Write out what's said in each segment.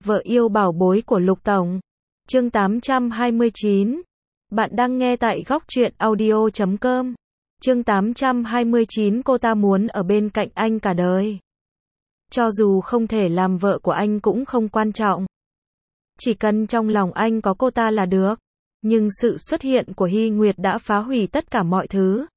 Vợ yêu bảo bối của Lục Tổng. Chương 829. Bạn đang nghe tại góc truyện audio.com. Chương 829. Cô ta muốn ở bên cạnh anh cả đời. Cho dù không thể làm vợ của anh cũng không quan trọng. Chỉ cần trong lòng anh có cô ta là được. Nhưng sự xuất hiện của Hy Nguyệt đã phá hủy tất cả mọi thứ.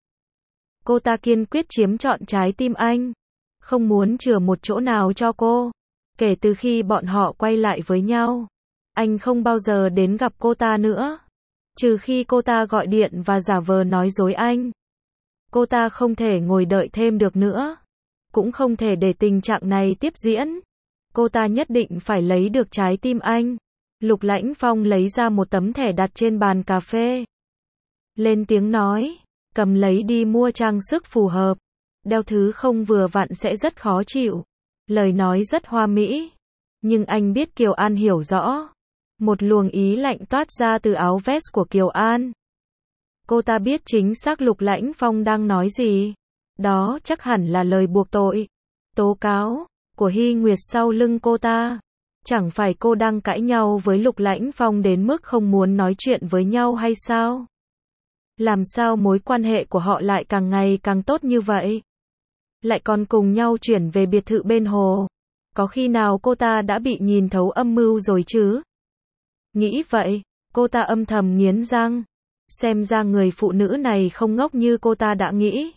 Cô ta kiên quyết chiếm trọn trái tim anh. Không muốn chừa một chỗ nào cho cô. Kể từ khi bọn họ quay lại với nhau, anh không bao giờ đến gặp cô ta nữa. Trừ khi cô ta gọi điện và giả vờ nói dối anh. Cô ta không thể ngồi đợi thêm được nữa. Cũng không thể để tình trạng này tiếp diễn. Cô ta nhất định phải lấy được trái tim anh. Lục Lãnh Phong lấy ra một tấm thẻ đặt trên bàn cà phê. Lên tiếng nói, cầm lấy đi mua trang sức phù hợp. Đeo thứ không vừa vặn sẽ rất khó chịu. Lời nói rất hoa mỹ. Nhưng anh biết Kiều An hiểu rõ. Một luồng ý lạnh toát ra từ áo vest của Kiều An. Cô ta biết chính xác Lục Lãnh Phong đang nói gì. Đó chắc hẳn là lời buộc tội, tố cáo của Hy Nguyệt sau lưng cô ta. Chẳng phải cô đang cãi nhau với Lục Lãnh Phong đến mức không muốn nói chuyện với nhau hay sao? Làm sao mối quan hệ của họ lại càng ngày càng tốt như vậy? Lại còn cùng nhau chuyển về biệt thự bên hồ. Có khi nào cô ta đã bị nhìn thấu âm mưu rồi chứ? Nghĩ vậy, cô ta âm thầm nghiến răng. Xem ra người phụ nữ này không ngốc như cô ta đã nghĩ.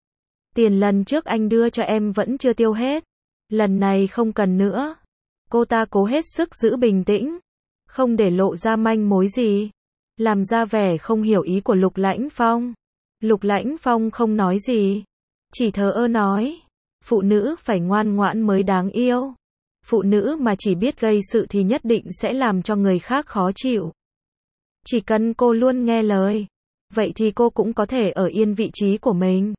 Tiền lần trước anh đưa cho em vẫn chưa tiêu hết. Lần này không cần nữa. Cô ta cố hết sức giữ bình tĩnh. Không để lộ ra manh mối gì. Làm ra vẻ không hiểu ý của Lục Lãnh Phong. Lục Lãnh Phong không nói gì. Chỉ thờ ơ nói. Phụ nữ phải ngoan ngoãn mới đáng yêu. Phụ nữ mà chỉ biết gây sự thì nhất định sẽ làm cho người khác khó chịu. Chỉ cần cô luôn nghe lời. Vậy thì cô cũng có thể ở yên vị trí của mình.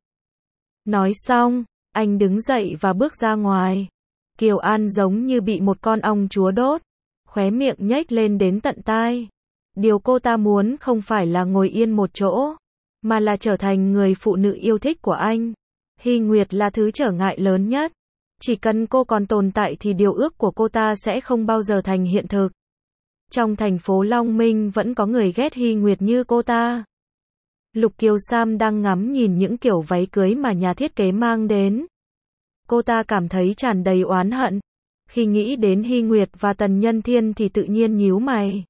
Nói xong, anh đứng dậy và bước ra ngoài. Kiều An giống như bị một con ong chúa đốt. Khóe miệng nhếch lên đến tận tai. Điều cô ta muốn không phải là ngồi yên một chỗ. Mà là trở thành người phụ nữ yêu thích của anh. Hy Nguyệt là thứ trở ngại lớn nhất. Chỉ cần cô còn tồn tại thì điều ước của cô ta sẽ không bao giờ thành hiện thực. Trong thành phố Long Minh vẫn có người ghét Hy Nguyệt như cô ta. Lục Kiều Sam đang ngắm nhìn những kiểu váy cưới mà nhà thiết kế mang đến. Cô ta cảm thấy tràn đầy oán hận. Khi nghĩ đến Hy Nguyệt và Tần Nhân Thiên thì tự nhiên nhíu mày.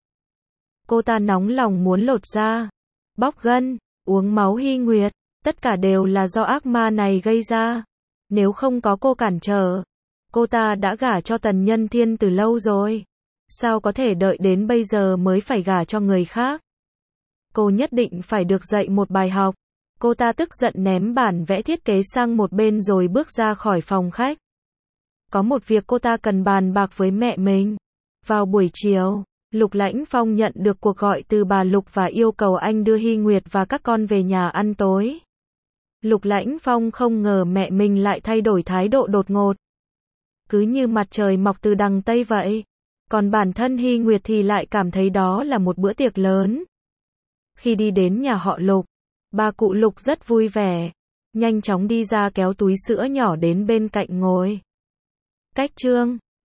Cô ta nóng lòng muốn lột da, bóc gân, uống máu Hy Nguyệt. Tất cả đều là do ác ma này gây ra. Nếu không có cô cản trở, cô ta đã gả cho Tần Nhân Thiên từ lâu rồi. Sao có thể đợi đến bây giờ mới phải gả cho người khác? Cô nhất định phải được dạy một bài học. Cô ta tức giận ném bản vẽ thiết kế sang một bên rồi bước ra khỏi phòng khách. Có một việc cô ta cần bàn bạc với mẹ mình. Vào buổi chiều, Lục Lãnh Phong nhận được cuộc gọi từ bà Lục và yêu cầu anh đưa Hy Nguyệt và các con về nhà ăn tối. Lục Lãnh Phong không ngờ mẹ mình lại thay đổi thái độ đột ngột. Cứ như mặt trời mọc từ đằng Tây vậy. Còn bản thân Hy Nguyệt thì lại cảm thấy đó là một bữa tiệc lớn. Khi đi đến nhà họ Lục, bà cụ Lục rất vui vẻ. Nhanh chóng đi ra kéo túi sữa nhỏ đến bên cạnh ngồi. Cách Trương,